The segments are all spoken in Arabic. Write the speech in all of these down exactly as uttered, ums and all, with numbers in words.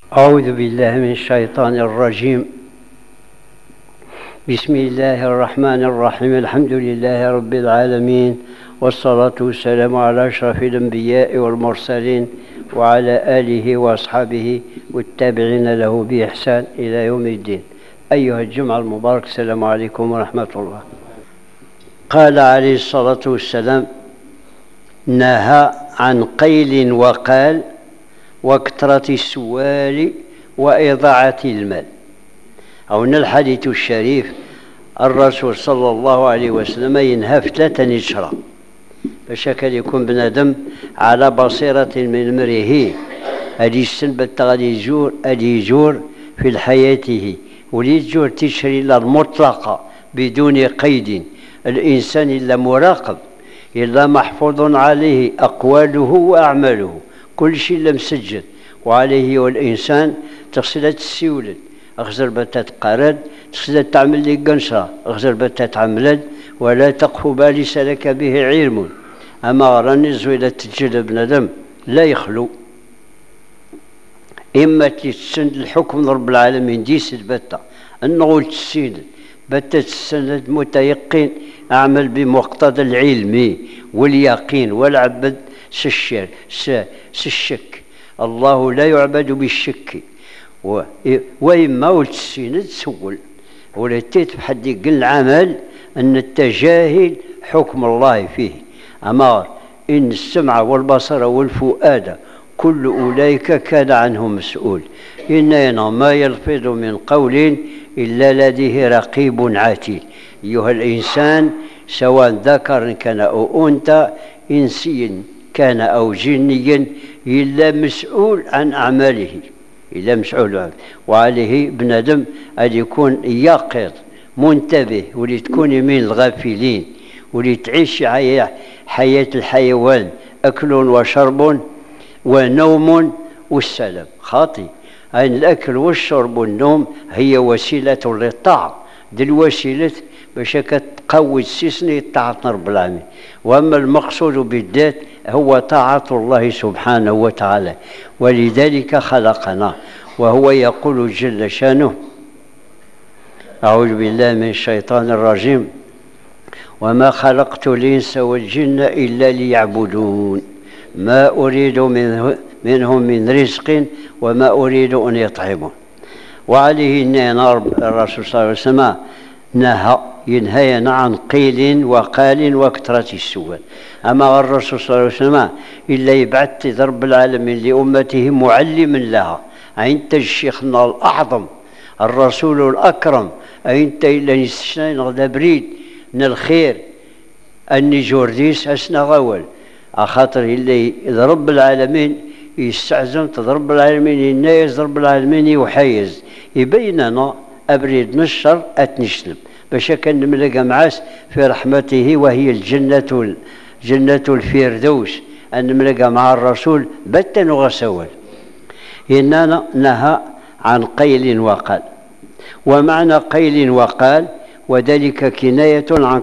أعوذ بالله من الشيطان الرجيم. بسم الله الرحمن الرحيم. الحمد لله رب العالمين، والصلاة والسلام على أشرف الأنبياء والمرسلين وعلى آله وأصحابه والتابعين له بإحسان إلى يوم الدين. أيها الجمعة المبارك، السلام عليكم ورحمة الله. قال عليه الصلاة والسلام: نهى عن قيل وقال وكثرة السؤال وإضاعة المال. هنا الحديث الشريف الرسول صلى الله عليه وسلم ينهى في ثلاثة نشرة باش كان يكون بنادم على بصيرة من أمره، هذه السنبة غادي يجور غادي يجور في حياته، ولي تجور تشري المطلقة بدون قيد. الإنسان إلا مراقب، إلا محفوظ عليه أقواله وأعماله، كل شيء لا مسجل وعليه. والإنسان تغسل تسيولد أغزر بتات قرد، تغسل تعمل لي قنشرة أغزر بتات عملد، ولا تقف ما ليس لك به علم. أما راني زويلة تجد بنادم لا يخلو، إما تسند الحكم رب العالمين ديس البتة النغول تسند بتة تسند متيقن، أعمل بمقتضى العلم واليقين والعبد سشر سشك. الله لا يعبد بالشك. وإما ولتسيند تسول ولتيت بحد يقل العمل أن التجاهل حكم الله فيه. أما إن السمع والبصر والفؤاد كل أولئك كان عنه مسؤول. إننا ما يلفظ من قول إلا لديه رقيب عتيد. أيها الإنسان، سواء ذكر كان أو أنثى، إنسيا كان أو جنيا، إلا مسؤول عن أعماله، إلا مسؤول عنه. وعليه بنادم أن يكون يقظ منتبه، ولتكون من الغافلين، ولتعيش حياة الحيوان، أكل وشرب ونوم والسلام. خاطئ. أن الأكل والشرب والنوم هي وسيلة للطاعة، دي الوسيلة باش كتقوي السيسني طاعة رب العالمين. وأما المقصود بالذات هو طاعة الله سبحانه وتعالى، ولذلك خلقنا. وهو يقول جل شانه: أعوذ بالله من الشيطان الرجيم: وما خلقت الإنس والجن إلا ليعبدون ما أريد منه منهم من رزق وما أريد أن يطعمون. وعليه أن الرسول صلى الله عليه وسلم نهى ينهينا عن قيل وقال وكثرة السؤال. أما الرسول صلى الله عليه وسلم إلا يبعث رب العالمين لأمته معلما لها. أنت الشيخنا الأعظم الرسول الأكرم، أنت إلا نستشنى غدا بريد من الخير أني جورديس أسنا غول أخاطر إلا إذا رب العالمين يستعزم تضرب العالمين الناس رب العالمين يحيز يبيننا أبريد نشر أتنشلم باش كان نملقى معاس في رحمته، وهي الجنة جنة الفردوس، أن نملقى مع الرسول بتا وغسول. إننا نهى عن قيل وقال. ومعنى قيل وقال وذلك كناية عن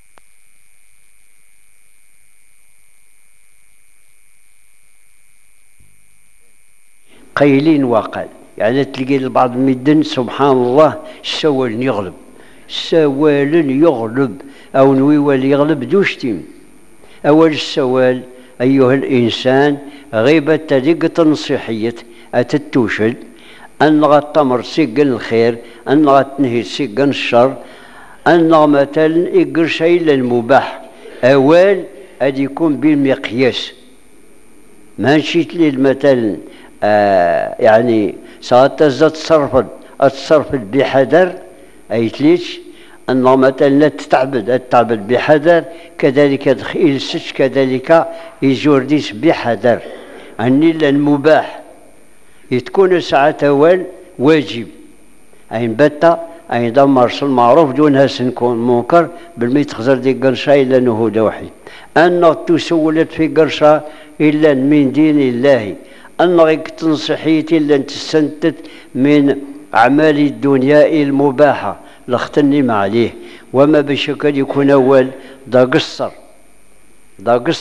قيل وقال، يعني تلقي البعض المدن سبحان الله السوال يغلب سوال يغلب أو نويوال يغلب دوشتيم. أول السوال: أيها الإنسان، غيبة تلقى تنصيحية أتتوشد أن غتمر سيقن الخير، أن غتنهي سيقن الشر، أن مثلا إقر شيء للمباح. أول أد يكون بالمقياس، ما نشيت لي مثلا آه يعني ساعات تصرف تصرف بحذر، أيتليش أنه مثلا لا تتعبد تتعبد بحذر، كذلك تخيل السج كذلك يجورديس بحذر. أني المباح يتكون ساعة أول واجب، أين بتا أين دمر المعروف دونها سنكون منكر بالميت تخزر دي قرشة إلا أنه دوحي. أن تسولت في قرشة إلا من دين الله، أنك تنصحيتي إلا تستنتت من أعمال الدنيا المباحة لاختنم عليه. وما بشكل يكون أول دا قصر دا قصر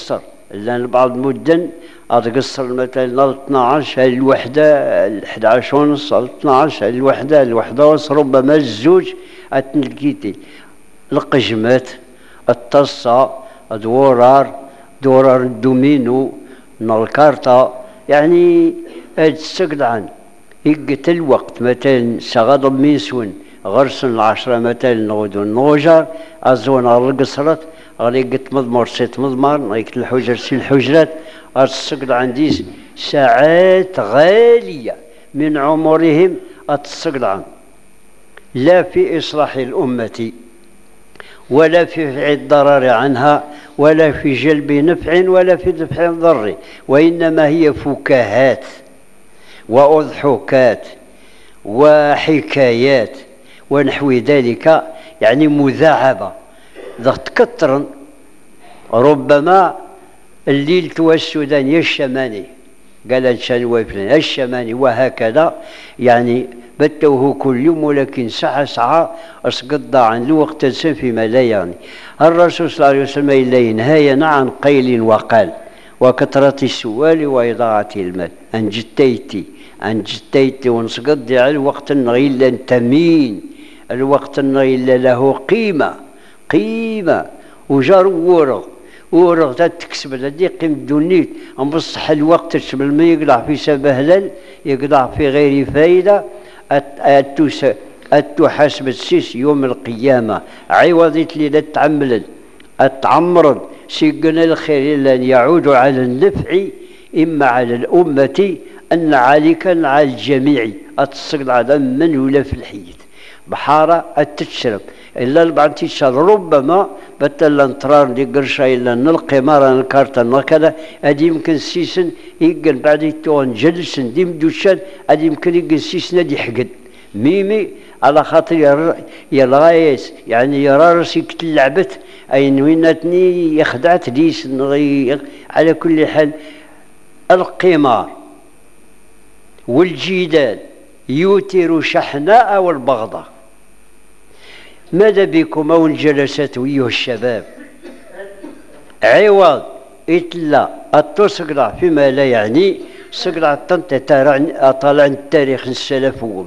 لأن بعض المدن أتقصر مثلا اثناش الوحدة الحد عشر ونص اثناش الوحدة الوحدة ونص ربما الزوج أتنلقيتي القجمات الطصة الدورار دورار الدومينو الكارتا يعني هاد السقدعان يقت الوقت مثلا سغضب ميسون غرسن العشرة مثلا نغدو النوجر أزون على القصرات غادي يقت مضمور سيت مضمار غيقت الحجر سي الحجرات السقدعان ديس ساعات غالية من عمرهم السقدعان لا في إصلاح الأمة ولا في دفع الضرر عنها ولا في جلب نفع ولا في دفع ضر، وإنما هي فكاهات وأضحوكات وحكايات ونحو ذلك، يعني مذاعبة ضغط كثرا. ربما الليل والسودان الشماني قال الشان ويفلان الشماني وهكذا، يعني بتوه كل يوم ولكن ساعة ساعة أسقط عن الوقت فيما لا يعني. الرسول صلى الله عليه وسلم إلا ينهاينا عن قيل وقال وكثرة السؤال وإضاعة المال. أن جتيتي أن جتيتي ونسقط على الوقت غير تمين، الوقت غير له قيمة قيمة وجار ورغ ورغ تكسب الذي قيم الدنيت أم بصح الوقت تشمل ما يقلع في سبهلل يقلع في غير فايدة. أتحاسب السيس يوم القيامة عوضت لي لا تعمل أتعمرض سيقنا الخير إلا أن يعود على النفع إما على الأمة أن عليك على الجميع أتصل على من ولا في الحيط بحارة أتشرب إلا البعض تشرب ربما بتلا نطرار دي قرشة إلا نلقي مرة الكارتة هكذا أدي يمكن سيسن يقل بعد يتوان جلسن ديم دوشان أدي يمكن يقل سيسن دي حقد ميمي على خاطر يا الغايس يعني يرى راسي كتلعبت أي نويناتني يخدعت ديس على كل حال. القمار والجدال يوتر شحناء والبغضاء. ماذا بكم أو الجلسات أيها الشباب عوض إتلا التسقلع فيما لا يعني سقلع الطنطة أطلع التاريخ السلفهم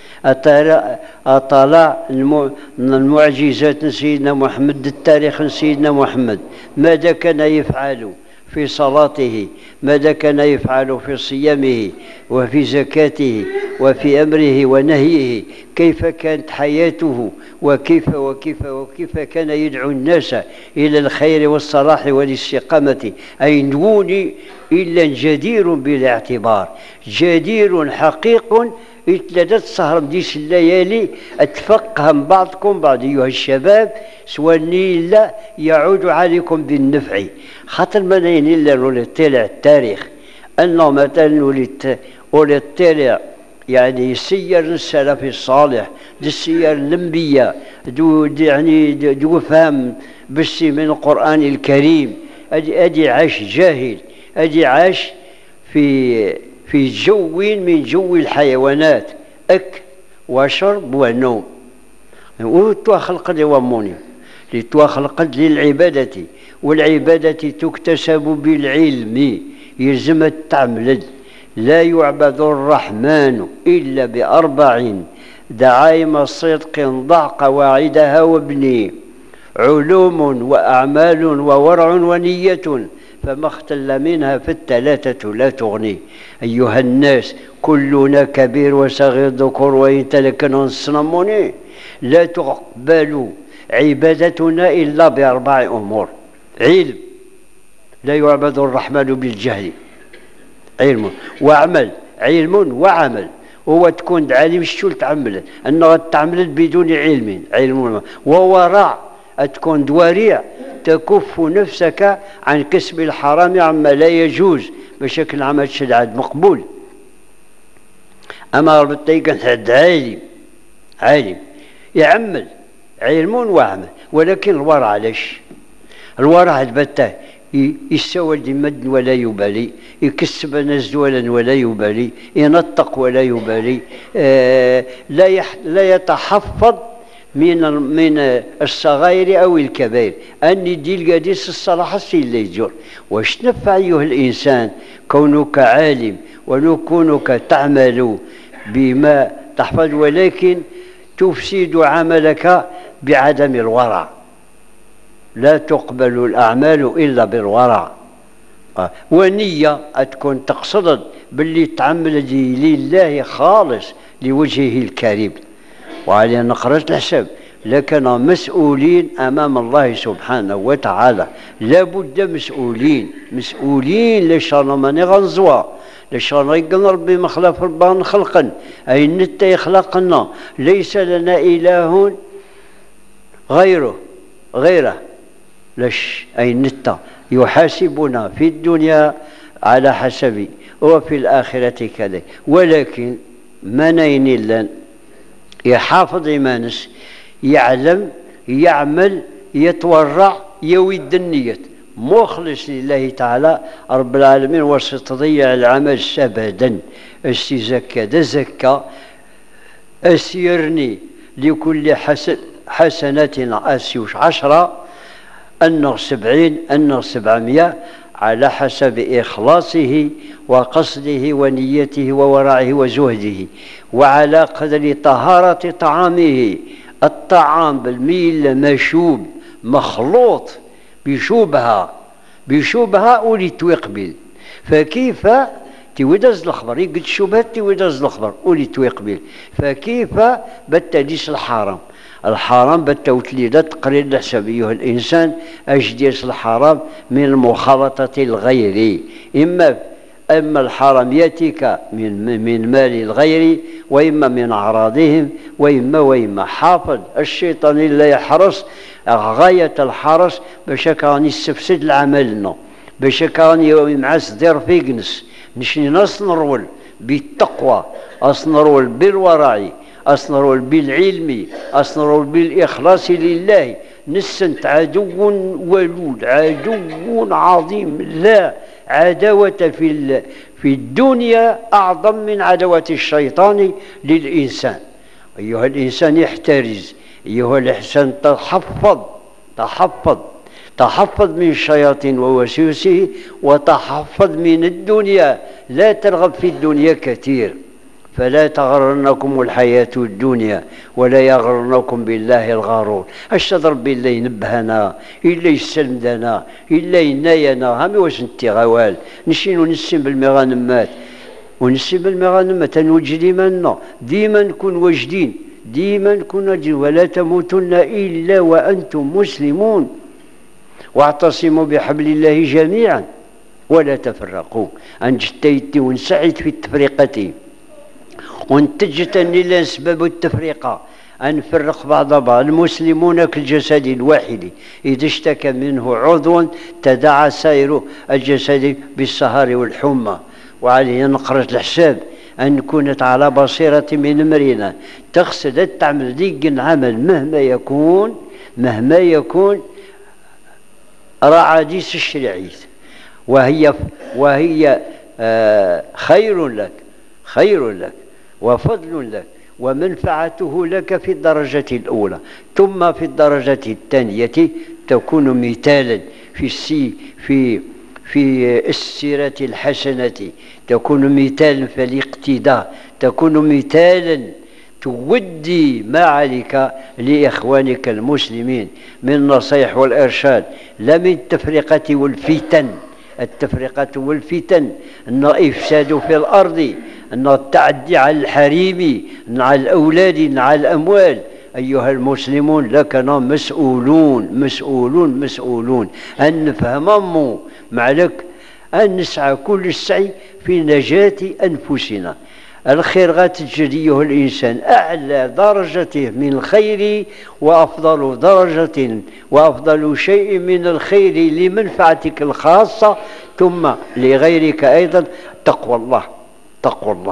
أطلع المعجزات سيدنا محمد التاريخ سيدنا محمد ماذا كان يفعل في صلاته ماذا كان يفعل في صيامه وفي زكاته وفي أمره ونهيه كيف كانت حياته وكيف وكيف وكيف كان يدعو الناس إلى الخير والصلاح والاستقامة. أي نقول إلا جدير بالاعتبار جدير حقيق اتلدت سهر ديس الليالي اتفقهم بعضكم بعض أيها الشباب سوى لا يعود عليكم بالنفع. خاطر ما نين إلا نولي التاريخ أنه مثلا ولي التالع يعني يسير السلف الصالح السير الأنبياء دو يعني دو فهم بس من القرآن الكريم. أدي أدي عاش جاهل أدي عاش في في جو من جو الحيوانات أكل وشرب ونوم. وتوا خلق دواموني لتوا خلق للعبادة والعبادة تكتسب بالعلم يلزم التعمل. لا يعبد الرحمن إلا بأربع دعائم صدق ضع قواعدها وابني علوم وأعمال وورع ونية فما اختل منها في الثلاثة لا تغني. أيها الناس كلنا كبير وصغير ذكور وإن تلكنا الصنموني لا تقبل عبادتنا إلا بأربع أمور. علم لا يعبد الرحمن بالجهل علم وعمل علم وعمل هو تكون عالم شو تعمل أنه تعمل بدون علم علم وورع تكون دواريع تكف نفسك عن كسب الحرام عما لا يجوز بشكل عمل شدعد مقبول. أما ربطي كان حد عالم عالم يعمل علم وعمل ولكن الورع علاش الورع بته يستوى مد ولا يبالي يكسب ناس دولا ولا يبالي ينطق ولا يبالي آه لا يح لا يتحفظ من من الصغائر أو الكبائر أن دي القديس الصلاح السي اللي يجور. واش تنفع أيها الإنسان كونك عالم وكونك تعمل بما تحفظ، ولكن تفسد عملك بعدم الورع. لا تقبل الأعمال إلا بالورع. ونية تكون تقصد باللي تعمل لله خالص لوجهه الكريم. وعلينا نخرج الحساب لكن مسؤولين أمام الله سبحانه وتعالى، لابد مسؤولين مسؤولين لشان ماني غنزوا لشان يقن ربي مخلف ربان خلقا أي نتا يخلقنا، ليس لنا إله غيره غيره لش أي نتا يحاسبنا في الدنيا على حسب وفي الآخرة كذا. ولكن منين لن يحافظ إيمانس، يعلم يعمل يتورع يود النية مخلص لله تعالى رب العالمين، وستضيع العمل أبدا. استزكى دا زكى أسيرني لكل حسن حسنة أسيوش عشرة أنه سبعين أنه سبعمائة على حسب إخلاصه وقصده ونيته وورعه وزهده، وعلى قدر طهارة طعامه. الطعام بالميل مشوب مخلوط بشوبها بشوبها وليت يقبل، فكيف تودز الخبر يقد شبهت تودز الخبر وليت يقبل، فكيف بالتديس الحرام الحرام بالتوتليدة تقرير الحساب أيها الإنسان أجديس الحرام من المخالطة الغير، إما أما الحرام يأتيك من من مال الغير، وإما من أعراضهم، وإما وإما حافظ الشيطان لا يحرص غاية الحرص باش كان يستفسد العمل، باش كان يمعس دير فيقنس نشني ناس نرول بالتقوى، أصنرول بالورع، أصنرول بالعلم، أصنرول بالإخلاص لله. نسنت عدو ولود عدو عظيم، لا عداوة في في الدنيا أعظم من عداوة الشيطان للإنسان. أيها الإنسان يحترز، أيها الإنسان تحفظ تحفظ تحفظ من الشياطين ووسوسه، وتحفظ من الدنيا، لا ترغب في الدنيا كثير، فلا تغرنكم الحياة الدنيا ولا يغرنكم بالله الغرور. اش تضرب بالله ينبهنا إلا يسلمنا إلا يناينا همي واش نتي غوال نشينو نسم بالمغانمات ونسم بالمغانمات نوجد ديما ديما نكون واجدين ديما نكون واجدين. ولا تموتن إلا وأنتم مسلمون واعتصموا بحبل الله جميعا ولا تفرقوا. أنجتيت ونسعد في التفرقة وانتجتني لأسباب التفرقة أن نفرق بعض بعض. المسلمون كالجسد الواحد إذا اشتكى منه عضو تداعى سائر الجسد بالسهر والحمى. وعليه نقرأ الحساب أن نكون على بصيرة من أمرنا، تقصد تعمل ديك العمل مهما يكون مهما يكون رعاديس الشرعية، وهي وهي آه خير لك خير لك وفضل لك ومنفعته لك في الدرجة الأولى، ثم في الدرجة الثانية تكون مثالا في السي في في السيرة الحسنة، تكون مثالا في الاقتداء، تكون مثالا تودي ما عليك لإخوانك المسلمين من النصيح والإرشاد، لا من التفرقة والفتن. التفرقة والفتن أن إفساد في الأرض، أن التعدي على الحريم، على الأولاد، على الأموال. أيها المسلمون لكنا مسؤولون مسؤولون مسؤولون أن نفهم معلك أن نسعى كل السعي في نجاة أنفسنا. الخير غاتجد أيها الإنسان أعلى درجته من الخير وأفضل درجة وأفضل شيء من الخير لمنفعتك الخاصة ثم لغيرك أيضا تقوى الله تقوى الله.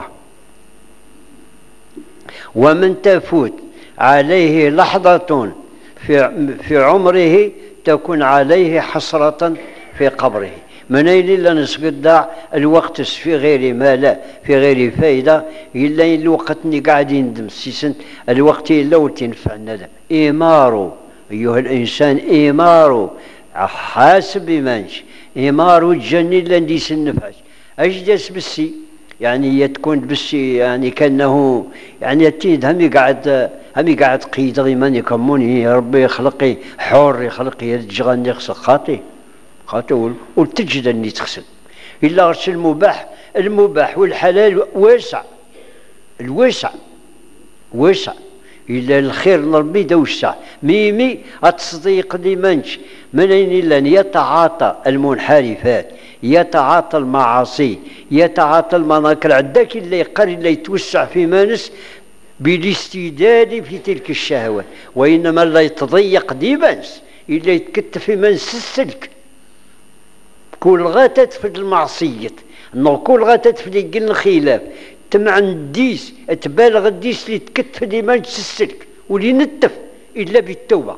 ومن تفوت عليه لحظة في في عمره تكون عليه حسرة في قبره. من أين إلا نسقط الوقت في غير ما لا في غير فائدة إلا الوقت اللي قاعدين ندم سيسن الوقت إلا وتنفع الندم. إيمارو أيها الإنسان إيمارو حاسب بمانش إيمارو تجني إلا نديس النفاش أجدس بسي يعني تكون بسي يعني كأنه يعني تيد همي قاعد همي قاعد قيد غيمان يكموني يا ربي يخلقي حور يخلقي يرجغني يخسق خاطي خاطي وتجد اني تغسل الا غسل المباح المباح والحلال واسع الواسع واسع الا الخير من ربي دوسع ميمي التصديق لمنش من اين الا يتعاطى المنحرفات يتعاطى المعاصي يتعاطى المناكر عداك اللي يقر اللي يتوسع في مانس بالاستداد في تلك الشهوات وانما لا يتضيق ديبانس الا يتكتف في منس السلك كل غاتت في المعصية انه كل غاتت في ديك الخلاف تمع الديس تبالغ الديس اللي تكتف في منس السلك واللي نتف الا بالتوبة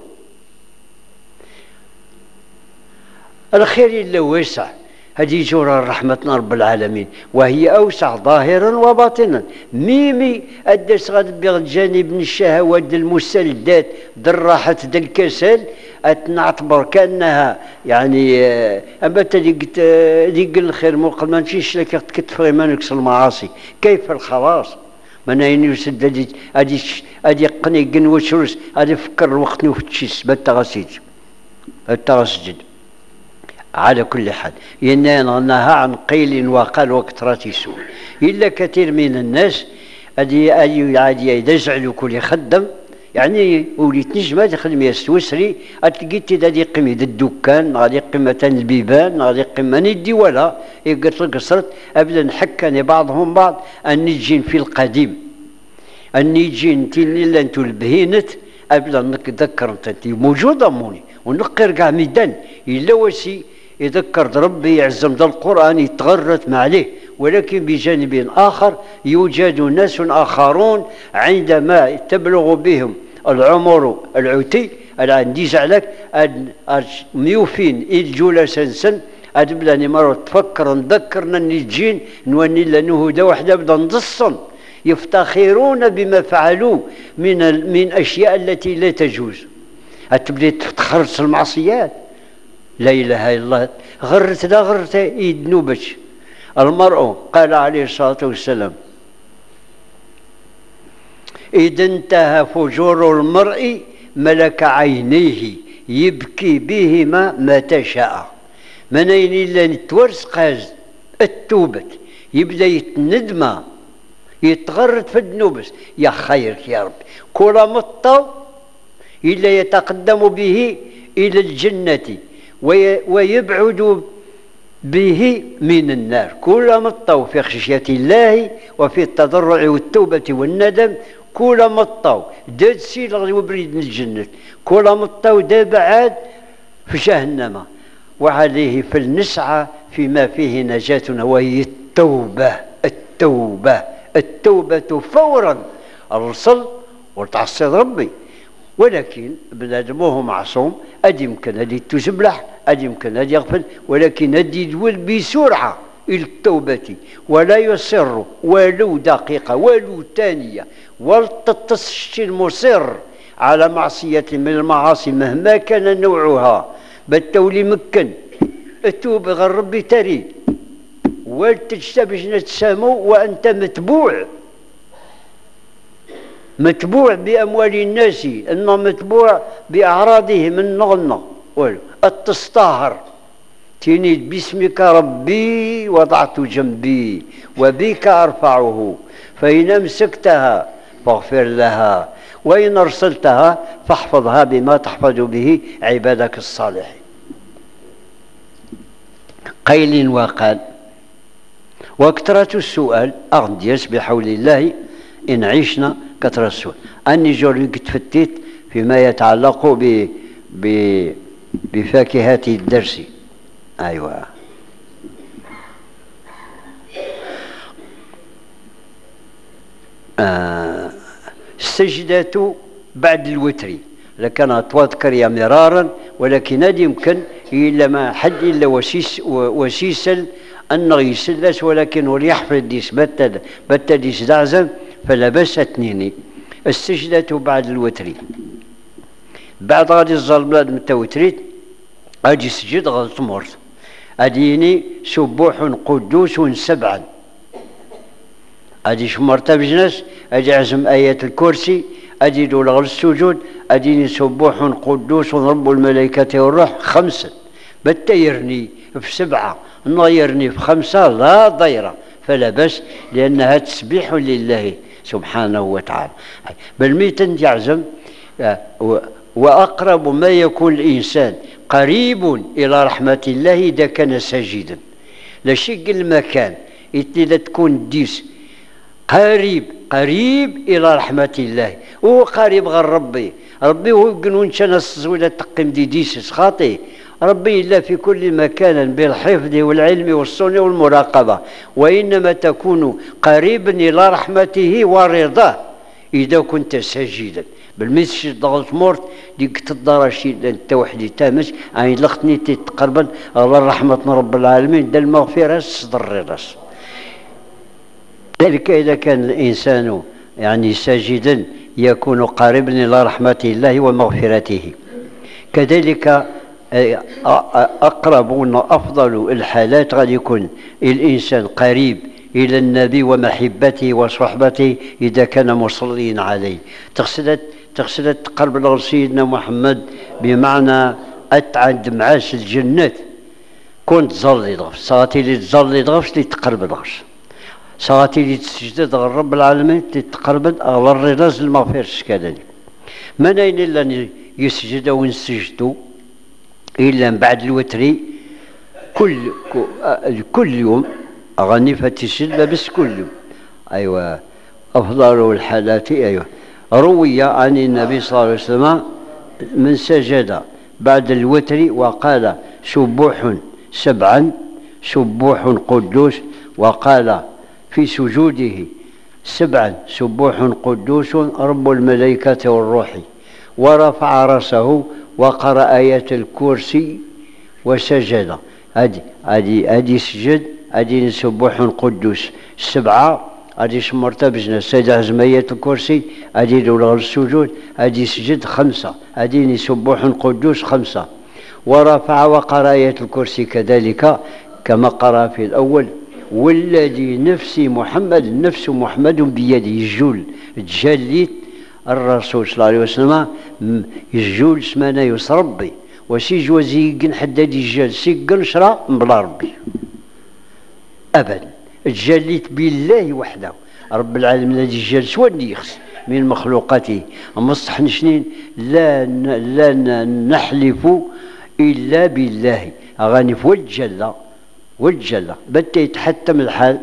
الخير الا واسع هذه جرى رحمة رب العالمين وهي أوسع ظاهرا وباطنا ميمي أدس غاد بالجانب من الشهوات المسلدات الراحة الكسل أتنعتبر كأنها يعني أما تلقت ديك الخير مقل ما نمشيش لك تكتف ما نكسر المعاصي كيف الخلاص من أين يسد هذه هذه هذه قني قنوة شرس هذه فكر الوقت نوفتشيس بالتغسيج التغسجد على كل حال إننا نهى عن قيل وقال وكثرة سوء إلا كثير من الناس أدي أدي عادي يدزعلوا كل يخدم يعني وليت نجم هذا يخدم يستوسري أتلقيت هذه قيمة الدكان غادي قيمة البيبان غادي قيمة ندي ولا يقلت القصرت أبدا حكاني بعضهم بعض أن يجين في القديم أن يجين تيني إلا أنتو البهينت أبدا نتذكر أنت موجودة موني ونقر كاع ميدان إلا وسي يذكر ربي يعزم ذا القرآن يتغرت معليه ولكن بجانب آخر يوجد ناس آخرون عندما تبلغ بهم العمر العتي عندي زعلك ميوفين الجولة سنسن أدبلاني مرة تفكر نذكرنا نجين نوني لأنه هدى وحدة بدا نضصن يفتخرون بما فعلوا من من أشياء التي لا تجوز أتبدي تخرج المعصيات لا إله إلا الله غرت لا غرت إيد نوبش المرء قال عليه الصلاة والسلام إذا انتهى فجور المرء ملك عينيه يبكي بهما ما تشاء من أين إلا نتورس قاز التوبة يبدأ يتندم يتغرد في النوبس يا خيرك يا رب كل مطو إلا يتقدم به إلى الجنة ويبعد به من النار كل مطو في خشية الله وفي التضرع والتوبة والندم كل مطو داد سيل وبريد من الجنة كل مطو دا بعاد في جهنم وعليه فلنسعى فيما فيه نجاتنا وهي التوبة التوبة التوبة فورا الرسل وتعصيد ربي ولكن بنادمه معصوم أدي يمكن هذه تزبلح أدي يمكن هذه يغفل ولكن هذه يدول بسرعة إلى التوبة ولا يصر ولو دقيقة ولو ثانية ولتتصش المصر على معصية من المعاصي مهما كان نوعها بالتولي مكن التوبة غير ربي تريد ولتجتبش نتسامو وأنت متبوع متبوع بأموال الناس إنه متبوع بأعراضهم النغنى التستاهر تنيد باسمك ربي وضعت جنبي وبك أرفعه فإن أمسكتها فاغفر لها وإن أرسلتها فاحفظها بما تحفظ به عبادك الصالحين قيل وقال وكثرة السؤال أغديس بحول الله إن عشنا كثرة السؤال أني جوري تفتيت فيما يتعلق ب ب بفاكهة الدرس أيوة آه السجدة بعد الوتر لكن أتذكر يا مرارا ولكن هذه يمكن إلا ما حد إلا وسيس وسيسل أنه يسلس، ولكن وليحفظ ديس بتا بتا ديس دعزم فلا بأس اثنين. السجدة بعد الوتر، بعد غادي الظلمات متوتريت أجي سجد غلط مرت أديني سبوح قدوس سبعا، أدي شمرت بجنس أجي عزم آية الكرسي، أدي دول غل السجود أديني سبوح قدوس رب الملائكة والروح خمسة، بتا يرني في سبعة نغيرني في خمسة لا ضيرة فلا بس، لأنها تسبيح لله سبحانه وتعالى. بل ميتن يعزم وأقرب ما يكون الإنسان قريب إلى رحمة الله إذا كان ساجدا، لا شك المكان إذا تكون ديس قريب قريب إلى رحمة الله، هو قريب غير ربي ربي هو قنون شنص ولا تقيم دي ديسس خاطي ربي إلا في كل مكان بالحفظ والعلم والصون والمراقبة، وإنما تكون قريبا إلى رحمته ورضاه إذا كنت ساجدا. بالمثل ضغط مورت ديك تضرر شيء التوحيد تامش عين لختني تتقربا على رحمة رب العالمين دا المغفرة صدر الراس. ذلك إذا كان الإنسان يعني ساجدا يكون قريبا إلى رحمة الله ومغفرته. كذلك أقرب وأفضل الحالات غادي يكون الإنسان قريب إلى النبي ومحبته وصحبته إذا كان مصليا عليه. تقصد تقصد تقرب له سيدنا محمد بمعنى أتعد معاش الجنات كنت تصلي دغفش صلاتي اللي تصلي دغفش اللي تقرب دغفش صلاتي اللي تسجد غير رب العالمين تقرب على الرضا المغفرة كذلك. من أين إلا يسجد ونسجدوا إلا من بعد الوتر كل كل يوم أغني فتسجد بس كل يوم. أيوة أفضل الحالات أيوة روي عن النبي صلى الله عليه وسلم من سجد بعد الوتر وقال سبوح سبعا سبوح قدوس، وقال في سجوده سبعا سبوح قدوس رب الملائكة والروح، ورفع رأسه وقرأ آية الكرسي وسجد. هذه هذه هذه سجد هذه سبوح قدوس سبعة، هذه شمرت بجنة سيد عزم آية الكرسي، هذه دولة السجود، هذه سجد خمسة، هذه سبوح قدوس خمسة، ورفع وقرأ آية الكرسي كذلك كما قرأ في الأول. والذي نفسي محمد نفس محمد بيده الجول تجليت الرسول صلى الله عليه وسلم الجول سمانا يسربي وسي جوازيقن حداد الجال سيقن شرا بلا ربي أبدا تجليت بالله وحده رب العالمين الذي جال سواني يخص من مخلوقاته. أما الصحن لا لا نحلف إلا بالله أغاني والجلة والجلة بدا يتحتم الحال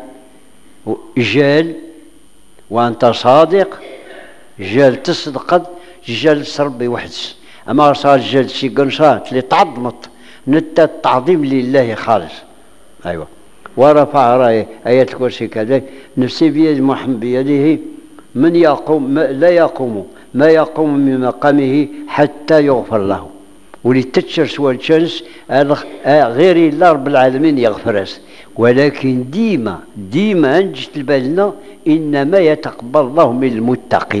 جال وأنت صادق جال تصدق جال سربي وحدس. أما صار جال شي قنشات اللي تعظمت نتا التعظيم لله خالص. أيوة ورفع رايه آية الكرسي كذلك نفسي بيد محمد بيده من يقوم ما لا يقوم ما يقوم من مقامه حتى يغفر له. ولتتشر سوال تشانس غير الله رب العالمين يغفر، ولكن ديما ديما نجت بالنا إنما يتقبل الله من المتقين.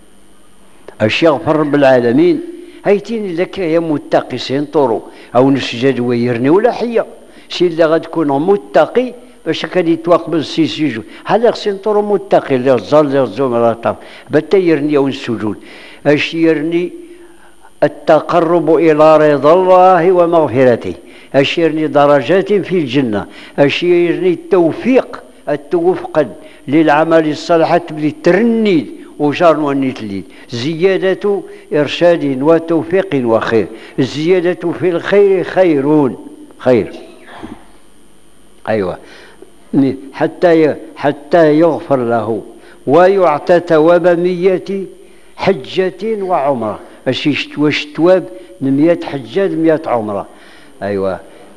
اش يغفر رب العالمين هيتيني لك يا متقي سينطرو او نسجد ويرني ولا حيه سي اللي غتكون متقي باش كان يتواقبل سي سيجو هذا سينطرو متقي اللي الظل اللي الزمر بتا يرني او السجود. اش يرني التقرب إلى رضا الله ومغفرته، أشيرني درجات في الجنة، أشيرني التوفيق التوفق للعمل الصالح تبلي ترنيد وشار ونتليد، زيادة إرشاد وتوفيق وخير، الزيادة في الخير خيرون خير. أيوة حتى حتى يغفر له ويعطى ثواب مية حجة وعمرة. اش واش تواب مية حجة مية عمرة. أيوة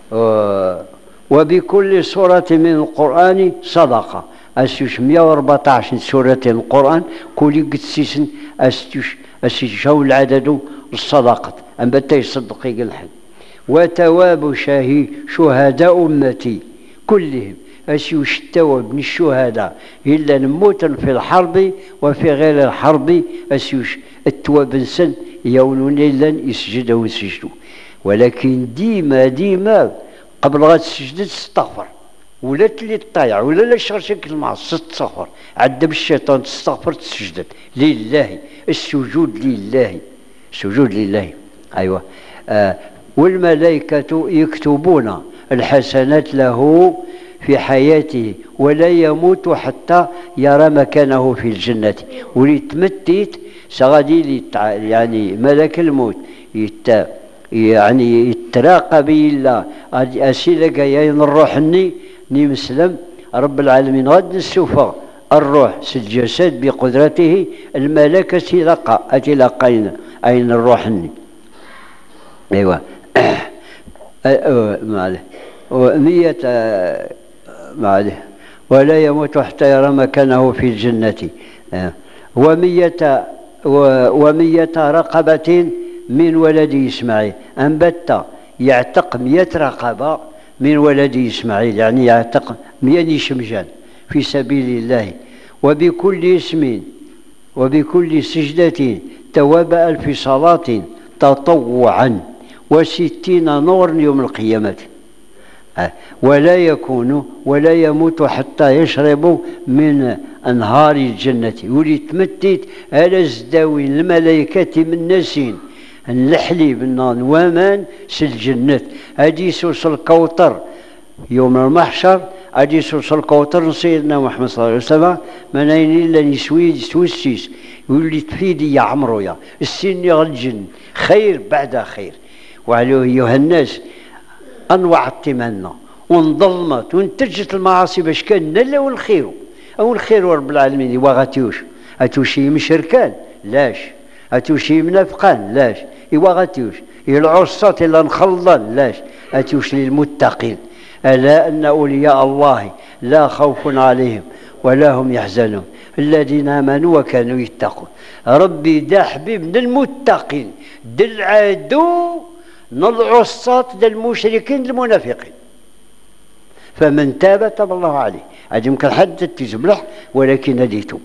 وبكل سورة من القرآن صدقة أسيش مية وأربعطاش سورة من القرآن كل قدسيس أسيش أسيش هو العدد الصدقة أم بتا يصدق يقلحن. وتواب شهي شهداء أمتي كلهم أسيو شتوى من الشهداء إلا نموت في الحرب وفي غير الحرب أسيو التواب سن يونون إلا يسجد ويسجدوا، ولكن ديما ديما قبل غا تسجد تستغفر، ولا تلي تطيع ولا لا شرشك المعصية تستغفر، عذب الشيطان تستغفر تسجد لله، السجود لله، السجود لله. أيوة. آه والملائكة يكتبون الحسنات له في حياته ولا يموت حتى يرى مكانه في الجنة. وليتمتت سغادي يعني ملك الموت يت يعني يتراقب إلا أسيلك يا الروح ني ني مسلم رب العالمين غد نسوفا الروح الجسد بقدرته الملكة لقى أتلقين أين الروح ني. أيوة. معله ومية معله ولا يموت حتى يرى مكانه في الجنة. ومية ومية رقبة من ولد إسماعيل، أنبت يعتق مئة رقبة من ولد إسماعيل، يعني يعتق مئة شمجان في سبيل الله. وبكل اسم وبكل سجدة تواب ألف صلاة تطوعا وستين نور يوم القيامة. ولا يكون ولا يموت حتى يشرب من أنهار الجنة. وليتمتت على زداوي الملائكة من نسين الحليب ومان سالجنة. هادي سوس الكوثر يوم المحشر، هادي سوس الكوثر سيدنا محمد صلى الله عليه وسلم من أين إلا يسويد سوسيس يولي تفيدي يا عمرو يا السن يغلجن خير بعد خير. وعليه أيها الناس أنواع التمنى وانظلمت وانتجت المعاصي باش كان لا والخير أو الخير رب العالمين. وغاتيوش أتوشي مشركان لاش، أتوشي منافقان لاش، إوا غاتيوش العصاة إلا نخلطان لاش، أتوش للمتقين. ألا أن أولياء الله لا خوف عليهم ولا هم يحزنون الذين آمنوا وكانوا يتقون. ربي دا حبيب للمتقين دل عدو العصاة المشركين المنافقين. فمن تاب تاب الله عليه. هذه يمكن حد تجملح ولكن هديته.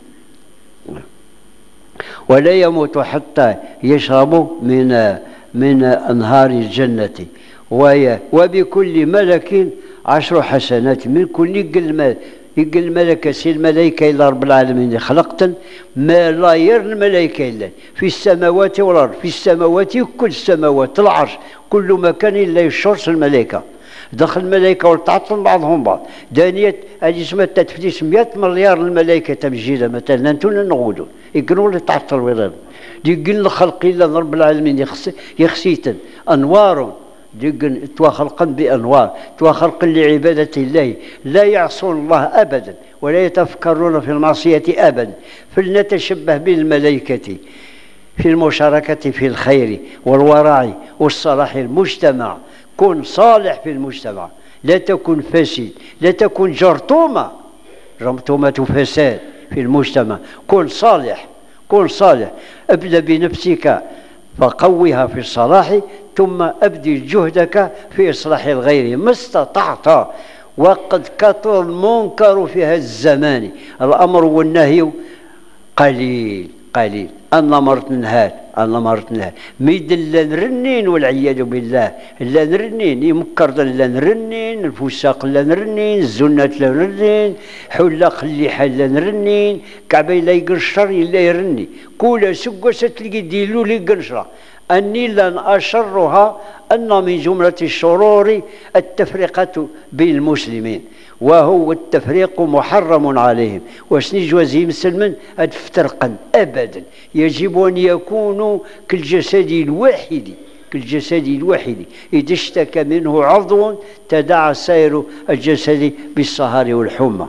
ولا يموت حتى يشرب من من أنهار الجنة. وبكل ملك عشر حسنات من كل يقل يقل ملك سي الملائكة إلا رب العالمين خلقت ما لا ير الملائكة إلا في السماوات والأرض، في السماوات كل السماوات العرش كل مكان إلا يشرس الملائكة. دخل الملائكة وتعطل بعضهم بعض. دانية هذه سمات تفتيش مئة مليار الملائكة تمجيدة مثلا أنتم نغودوا يقولوا اللي تعطل ويرد يقول الخلق إلا رب العالمين يخسيتن أنوار ديقن تواخلقا بأنوار تواخلقا لعبادة الله لا يعصون الله أبدا ولا يتفكرون في المعصية أبدا. فلنتشبه بالملائكة في المشاركة في الخير والورع والصلاح المجتمع. كن صالح في المجتمع، لا تكن فاسد، لا تكن جرثومة جرثومة فساد في المجتمع. كن صالح، كن صالح. ابدأ بنفسك فقوها في الصلاح ثم أبذل جهدك في إصلاح الغير ما استطعت. وقد كثر المنكر في هذا الزمان، الأمر والنهي قليل قليل. أنا مرت نهات أنا مرت نهات ميد لا نرنين والعياذ بالله لا نرنين يمكر لا نرنين الفساق لا نرنين الزنات لا نرنين حلاق اللحى لا نرنين كعبي لا يقشر إلا يرني كل سقة ستلقي ديلو لي قنشرة. أني لن أشرها أن من جملة الشرور التفرقة بين المسلمين، وهو التفريق محرم عليهم. وشني جوازي مسلمين أتفترقا أبدا. يجب أن يكونوا كالجسد الواحد كالجسد الواحد إذا اشتكى منه عضو تداعى سائر الجسد بالسهر والحمى.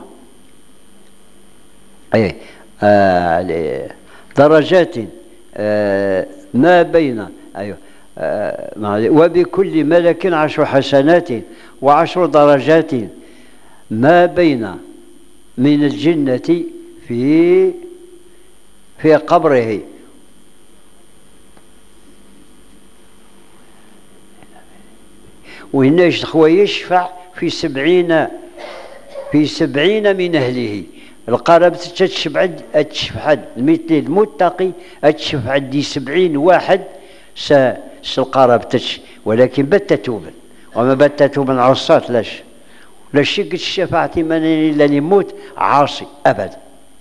أي آه درجات آه ما بين أيوه آه وبكل ملك عشر حسنات وعشر درجات ما بين من الجنة في في قبره. وهنا خويا يشفع في سبعين في سبعين من أهله. القرابة تتشفع تشفع مثل المتقي تشفع دي سبعين واحد س القرابة، ولكن بت توبا، وما بت توبا عصاة لاش لا شك الشفاعة من إلا يموت عاصي أبدا.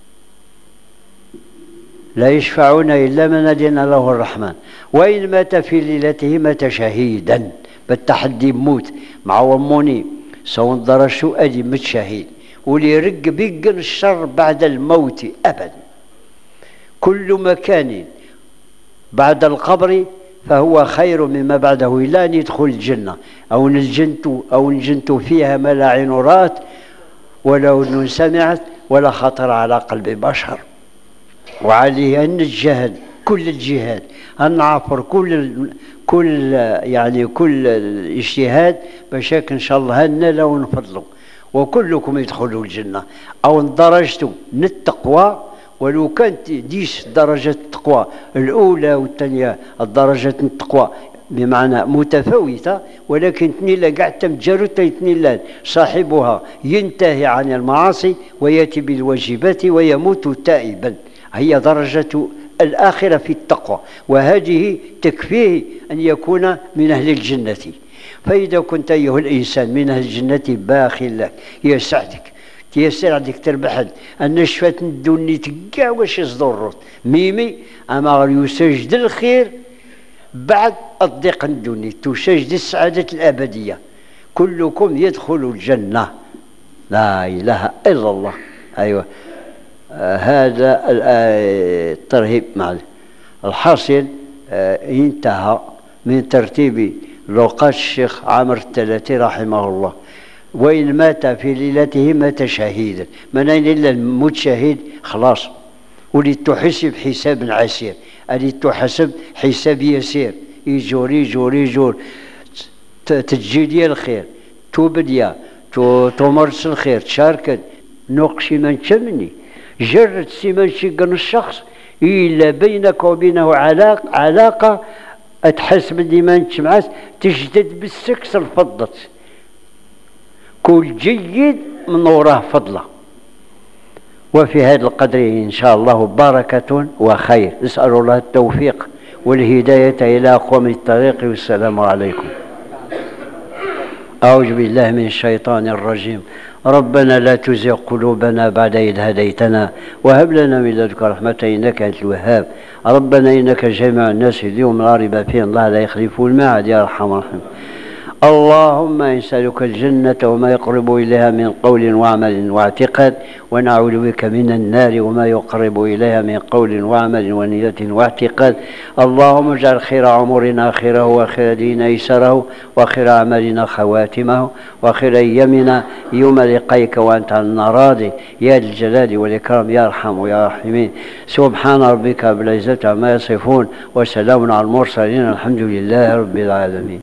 لا يشفعون إلا من أذن له الرحمن، وإن مات في ليلته مات شهيدا. بالتحدي موت مع وموني سواء درشو أدي مت شهيد، واللي يرق بيقن الشر بعد الموت أبدا. كل مكان بعد القبر فهو خير مما بعده، إلا أن يدخل الجنة أو نلجنت أو نجنت فيها ما لا عين رأت ولا أذن سمعت ولا خطر على قلب بشر. وعليه أن نجاهد كل الجهاد، أن نعبر كل كل يعني كل الاجتهاد باش إن شاء الله ننال ونفضلوا وكلكم يدخلوا الجنة. أو درجتوا من التقوى ولو كانت ديش درجة التقوى الأولى والثانية، الدرجة التقوى بمعنى متفاوتة، ولكن تنيلا قاع تمجرد تنيلا صاحبها ينتهي عن المعاصي ويأتي بالواجبات ويموت تائبا. هي درجة الآخرة في التقوى، وهذه تكفيه أن يكون من أهل الجنة. فإذا كنت أيها الإنسان من أهل الجنة باخ لك يسعدك يسعدك تربح أن شفات ندوني تقع واش يصدر ميمي أما يسجد الخير بعد الضيق ندوني تسجد السعادة الأبدية. كلكم يدخل الجنة، لا إله إلا الله. أيوة آه هذا الترهيب مع الحاصل. آه انتهى من ترتيب لقاء الشيخ عامر الثلاثي رحمه الله. وإن مات في ليلته مات شهيدا، من أين إلا الموت شهيد خلاص. ولي تحسب حساب عسير، ألي تحسب حساب يسير، يجور يجور يجور تجي ديال الخير توبديا تمارس الخير تشاركت نقشي من تمني جرد سيمن شيقن الشخص إلا بينك وبينه علاقة علاقة تحسب الإيمان تشمعس تجدد بالسكس الفضة. كل جيد من وراه فضله. وفي هذا القدر إن شاء الله بركة وخير. نسأل الله التوفيق والهداية إلى أقوم الطريق، والسلام عليكم. أعوذ بالله من الشيطان الرجيم. ربنا لا تزغ قلوبنا بعد إذ هديتنا وهب لنا من لدنك رحمة إنك أنت الوهاب. ربنا إنك جامع الناس اليوم لا ريب فيه الله لا يخلف الميعاد يا أرحم الراحمين. اللهم نسألك الجنة وما يقرب إليها من قول وعمل واعتقاد، ونعوذ بك من النار وما يقرب إليها من قول وعمل ونية واعتقاد. اللهم اجعل خير عمرنا آخره وخير ديننا أيسره وخير أعمالنا خواتمه وخير أيامنا يوم لقيك وأنت عنا راضي يا ذا الجلال والإكرام يا أرحم يا راحمين. سبحان ربك رب العزة عما يصفون وسلام على المرسلين الحمد لله رب العالمين.